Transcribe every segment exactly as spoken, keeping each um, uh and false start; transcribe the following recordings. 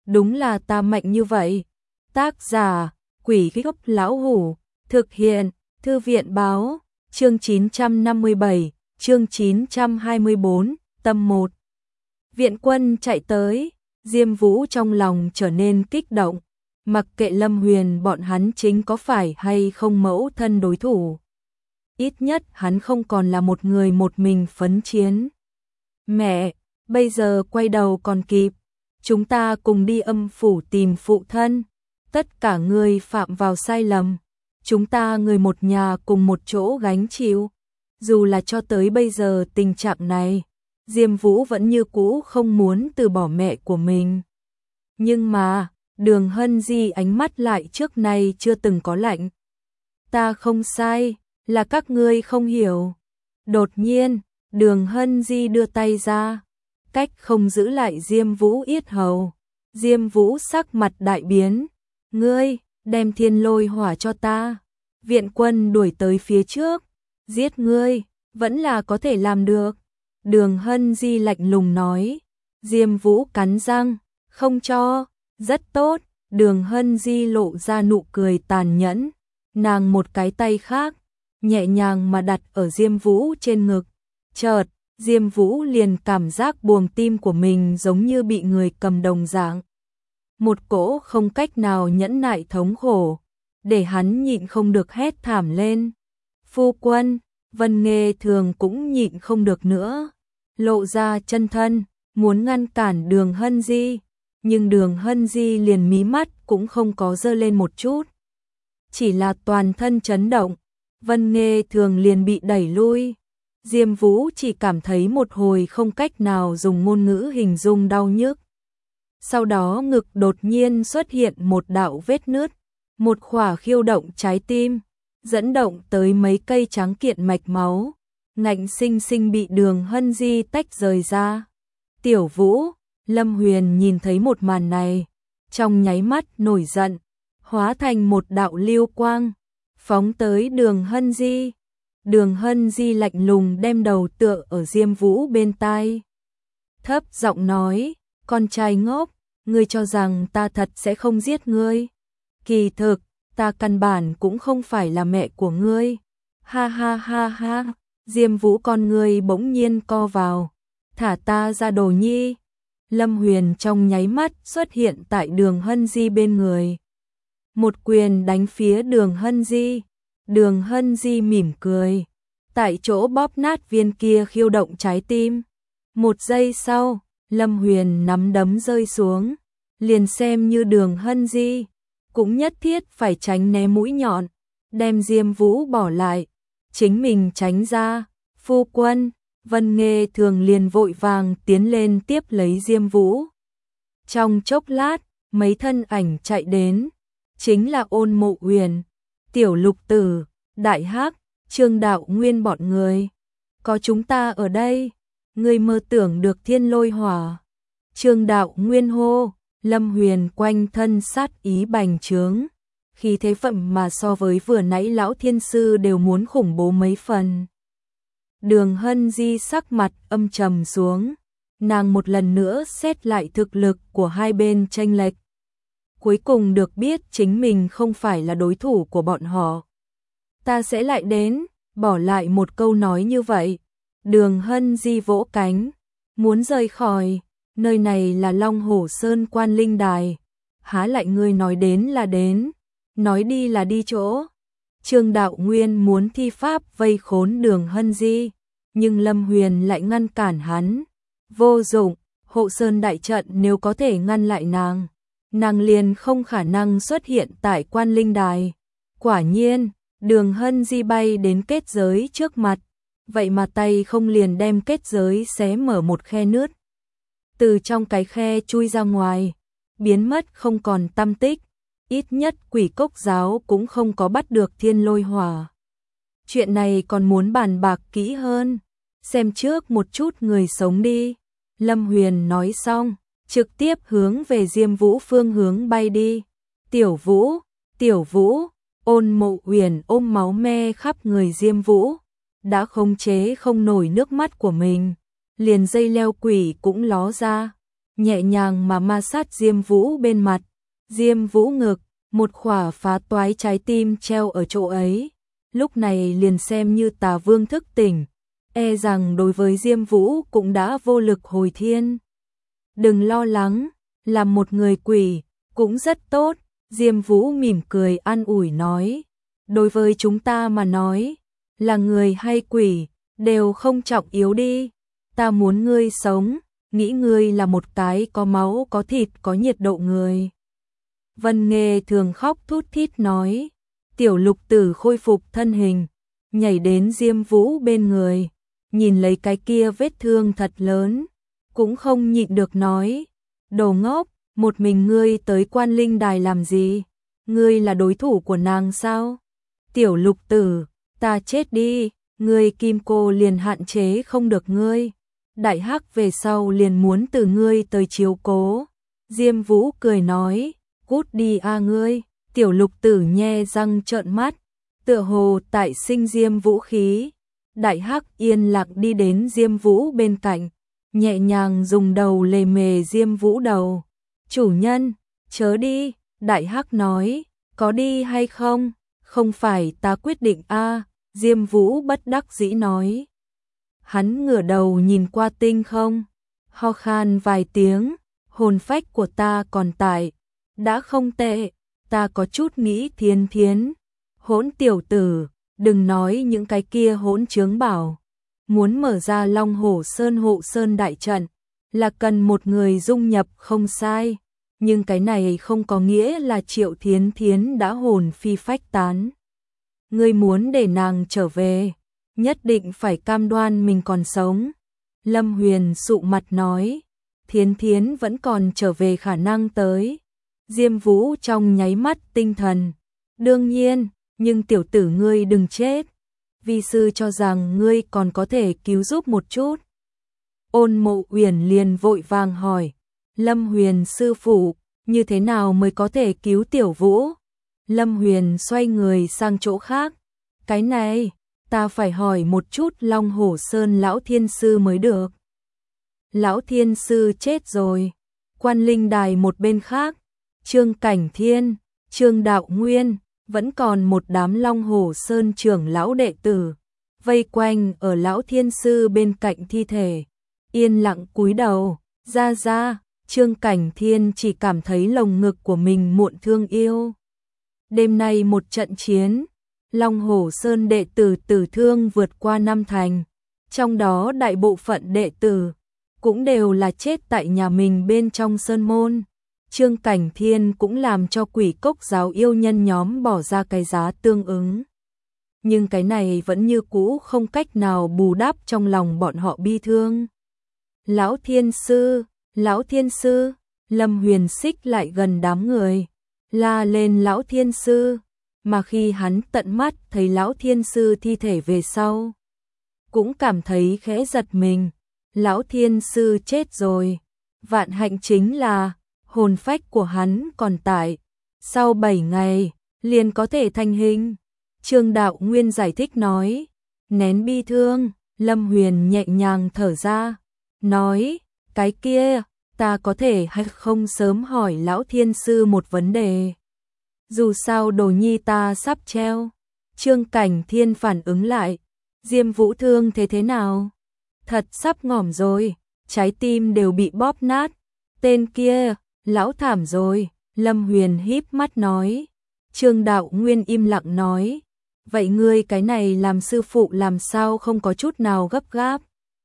đúng là ta mạnh như vậy. Tác giả, Quỷ Gốc Lão Hủ, thực hiện, Thư viện Báo, chương chín trăm năm mươi bảy, chương chín trăm hai mươi bốn, tâm một. Viện quân chạy tới, Diêm Vũ trong lòng trở nên kích động, mặc kệ Lâm Huyền bọn hắn chính có phải hay không mẫu thân đối thủ. Ít nhất hắn không còn là một người một mình phấn chiến. Mẹ, bây giờ quay đầu còn kịp, chúng ta cùng đi âm phủ tìm phụ thân. Tất cả người phạm vào sai lầm, chúng ta người một nhà cùng một chỗ gánh chịu. Dù là cho tới bây giờ tình trạng này, Diêm Vũ vẫn như cũ không muốn từ bỏ mẹ của mình. Nhưng mà, Đường Hân Di ánh mắt lại trước nay chưa từng có lạnh. Ta không sai, là các ngươi không hiểu. Đột nhiên, Đường Hân Di đưa tay ra, cách không giữ lại Diêm Vũ yết hầu. Diêm Vũ sắc mặt đại biến. Ngươi, đem thiên lôi hỏa cho ta. Viện quân đuổi tới phía trước. Giết ngươi, vẫn là có thể làm được. Đường Hân Di lạnh lùng nói. Diêm Vũ cắn răng, không cho. Rất tốt, Đường Hân Di lộ ra nụ cười tàn nhẫn. Nàng một cái tay khác, nhẹ nhàng mà đặt ở Diêm Vũ trên ngực. Chợt, Diêm Vũ liền cảm giác buồng tim của mình giống như bị người cầm đồng dạng. Một cỗ không cách nào nhẫn nại thống khổ, để hắn nhịn không được hét thảm lên. Phu quân, Vân Nghê Thường cũng nhịn không được nữa, lộ ra chân thân, muốn ngăn cản Đường Hân Di, nhưng Đường Hân Di liền mí mắt cũng không có giơ lên một chút. Chỉ là toàn thân chấn động, Vân Nghê Thường liền bị đẩy lui. Diêm Vũ chỉ cảm thấy một hồi không cách nào dùng ngôn ngữ hình dung đau nhức. Sau đó ngực đột nhiên xuất hiện một đạo vết nứt, một khỏa khiêu động trái tim, dẫn động tới mấy cây trắng kiện mạch máu, ngạnh sinh sinh bị Đường Hân Di tách rời ra. Tiểu Vũ, Lâm Huyền nhìn thấy một màn này, trong nháy mắt nổi giận, hóa thành một đạo lưu quang, phóng tới Đường Hân Di. Đường Hân Di lạnh lùng đem đầu tựa ở Diêm Vũ bên tai, thấp giọng nói, con trai ngốc, ngươi cho rằng ta thật sẽ không giết ngươi. Kỳ thực, ta căn bản cũng không phải là mẹ của ngươi. Ha ha ha ha, Diêm Vũ con ngươi bỗng nhiên co vào, thả ta ra đồ nhi. Lâm Huyền trong nháy mắt xuất hiện tại Đường Hân Di bên người. Một quyền đánh phía Đường Hân Di. Đường Hân Di mỉm cười, tại chỗ bóp nát viên kia khiêu động trái tim. Một giây sau, Lâm Huyền nắm đấm rơi xuống, liền xem như Đường Hân Di cũng nhất thiết phải tránh né mũi nhọn, đem Diêm Vũ bỏ lại, chính mình tránh ra. Phu quân, Vân Nghê Thường liền vội vàng tiến lên tiếp lấy Diêm Vũ. Trong chốc lát, mấy thân ảnh chạy đến, chính là Ôn Mộ Uyển, Tiểu Lục Tử, Đại Hắc, Trương Đạo Nguyên bọn người. Có chúng ta ở đây, ngươi mơ tưởng được thiên lôi hỏa. Trương Đạo Nguyên hô. Lâm Huyền quanh thân sát ý bành trướng, khi thế phẩm mà so với vừa nãy lão thiên sư đều muốn khủng bố mấy phần. Đường Hân Di sắc mặt âm trầm xuống, nàng một lần nữa xét lại thực lực của hai bên chênh lệch. Cuối cùng được biết chính mình không phải là đối thủ của bọn họ. Ta sẽ lại đến, bỏ lại một câu nói như vậy. Đường Hân Di vỗ cánh, muốn rời khỏi. Nơi này là Long Hổ Sơn Quan Linh Đài, há lại ngươi nói đến là đến, nói đi là đi chỗ. Trương Đạo Nguyên muốn thi pháp vây khốn Đường Hân Di, nhưng Lâm Huyền lại ngăn cản hắn. Vô dụng, Hộ Sơn đại trận nếu có thể ngăn lại nàng, nàng liền không khả năng xuất hiện tại Quan Linh Đài. Quả nhiên, Đường Hân Di bay đến kết giới trước mặt, vậy mà tay không liền đem kết giới xé mở một khe nứt. Từ trong cái khe chui ra ngoài, biến mất không còn tăm tích, ít nhất Quỷ Cốc giáo cũng không có bắt được thiên lôi hỏa. Chuyện này còn muốn bàn bạc kỹ hơn, xem trước một chút người sống đi. Lâm Huyền nói xong, trực tiếp hướng về Diêm Vũ phương hướng bay đi. Tiểu Vũ, Tiểu Vũ, Ôn Mộ Uyển ôm máu me khắp người Diêm Vũ, đã khống chế không nổi nước mắt của mình. Liền dây leo quỷ cũng ló ra, nhẹ nhàng mà ma sát Diêm Vũ bên mặt. Diêm Vũ ngực, một khỏa phá toái trái tim treo ở chỗ ấy. Lúc này liền xem như Tà Vương thức tỉnh, e rằng đối với Diêm Vũ cũng đã vô lực hồi thiên. Đừng lo lắng, làm một người quỷ, cũng rất tốt. Diêm Vũ mỉm cười an ủi nói. Đối với chúng ta mà nói, là người hay quỷ, đều không trọng yếu đi. Ta muốn ngươi sống, nghĩ ngươi là một cái có máu có thịt có nhiệt độ người. Vân Nghê thường khóc thút thít nói. Tiểu Lục Tử khôi phục thân hình, nhảy đến Diêm Vũ bên người, nhìn lấy cái kia vết thương thật lớn, cũng không nhịn được nói. Đồ ngốc, một mình ngươi tới Quan Linh Đài làm gì? Ngươi là đối thủ của nàng sao? Tiểu Lục Tử, ta chết đi, ngươi Kim Cô liền hạn chế không được ngươi. Đại Hắc về sau liền muốn từ ngươi tới chiếu cố. Diêm Vũ cười nói, cút đi a ngươi. Tiểu Lục Tử nhe răng trợn mắt, tựa hồ tại sinh Diêm Vũ khí. Đại Hắc yên lặng đi đến Diêm Vũ bên cạnh, nhẹ nhàng dùng đầu lề mề Diêm Vũ đầu. Chủ nhân, chớ đi, Đại Hắc nói, có đi hay không? Không phải ta quyết định a. Diêm Vũ bất đắc dĩ nói. Hắn ngửa đầu nhìn qua tinh không, ho khan vài tiếng, hồn phách của ta còn tại, đã không tệ. Ta có chút nghĩ Thiến Thiến, hỗn tiểu tử, đừng nói những cái kia hỗn chướng bảo. Muốn mở ra Long Hổ Sơn hộ sơn đại trận, là cần một người dung nhập không sai. Nhưng cái này không có nghĩa là Triệu Thiến Thiến đã hồn phi phách tán. Ngươi muốn để nàng trở về, nhất định phải cam đoan mình còn sống. Lâm Huyền sụ mặt nói, Thiến Thiến vẫn còn trở về khả năng tới. Diêm Vũ trong nháy mắt tinh thần. Đương nhiên, nhưng tiểu tử ngươi đừng chết. Vi sư cho rằng ngươi còn có thể cứu giúp một chút. Ôn Mộ Uyển liền vội vàng hỏi. Lâm Huyền sư phụ, như thế nào mới có thể cứu tiểu Vũ? Lâm Huyền xoay người sang chỗ khác. Cái này, ta phải hỏi một chút Long Hổ Sơn lão thiên sư mới được. Lão thiên sư chết rồi. Quan Linh Đài một bên khác. Trương Cảnh Thiên, Trương Đạo Nguyên, vẫn còn một đám Long Hổ Sơn trưởng lão đệ tử, vây quanh ở lão thiên sư bên cạnh thi thể, yên lặng cúi đầu. Ra ra, Trương Cảnh Thiên chỉ cảm thấy lồng ngực của mình muộn thương yêu. Đêm nay một trận chiến, Long Hổ Sơn đệ tử tử thương vượt qua năm thành, trong đó đại bộ phận đệ tử cũng đều là chết tại nhà mình bên trong sơn môn. Trương Cảnh Thiên cũng làm cho Quỷ Cốc giáo yêu nhân nhóm bỏ ra cái giá tương ứng. Nhưng cái này vẫn như cũ không cách nào bù đắp trong lòng bọn họ bi thương. Lão Thiên Sư, Lão Thiên Sư, Lâm Huyền xích lại gần đám người, la lên Lão Thiên Sư, mà khi hắn tận mắt thấy Lão Thiên Sư thi thể về sau, cũng cảm thấy khẽ giật mình. Lão Thiên Sư chết rồi, vạn hạnh chính là hồn phách của hắn còn tại, sau bảy ngày liền có thể thành hình. Trương Đạo Nguyên giải thích nói, nén bi thương. Lâm Huyền nhẹ nhàng thở ra, nói, cái kia, ta có thể hay không sớm hỏi Lão Thiên Sư một vấn đề? Dù sao đồ nhi ta sắp treo. Trương Cảnh Thiên phản ứng lại, Diêm Vũ thương thế thế nào? Thật sắp ngỏm rồi, trái tim đều bị bóp nát. Tên kia, lão thảm rồi. Lâm Huyền híp mắt nói. Trương Đạo Nguyên im lặng nói, vậy ngươi cái này làm sư phụ làm sao không có chút nào gấp gáp?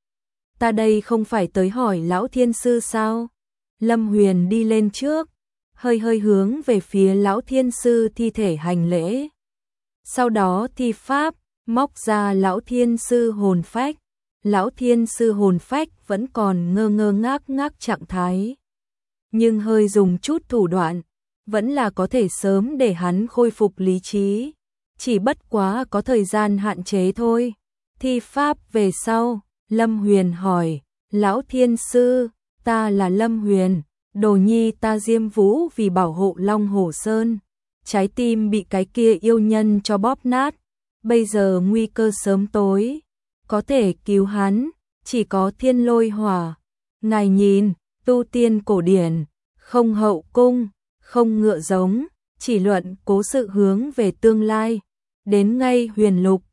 Ta đây không phải tới hỏi Lão Thiên Sư sao? Lâm Huyền đi lên trước, hơi hơi hướng về phía Lão Thiên Sư thi thể hành lễ. Sau đó thi pháp, móc ra Lão Thiên Sư hồn phách. Lão Thiên Sư hồn phách vẫn còn ngơ ngơ ngác ngác trạng thái, nhưng hơi dùng chút thủ đoạn, vẫn là có thể sớm để hắn khôi phục lý trí. Chỉ bất quá có thời gian hạn chế thôi. Thi pháp về sau, Lâm Huyền hỏi, Lão Thiên Sư, ta là Lâm Huyền, đồ nhi ta Diêm Vũ vì bảo hộ Long Hổ Sơn, trái tim bị cái kia yêu nhân cho bóp nát, bây giờ nguy cơ sớm tối, có thể cứu hắn, chỉ có Thiên Lôi Hỏa. Ngài nhìn, tu tiên cổ điển, không hậu cung, không ngựa giống, chỉ luận cố sự hướng về tương lai. Đến ngay huyền lục,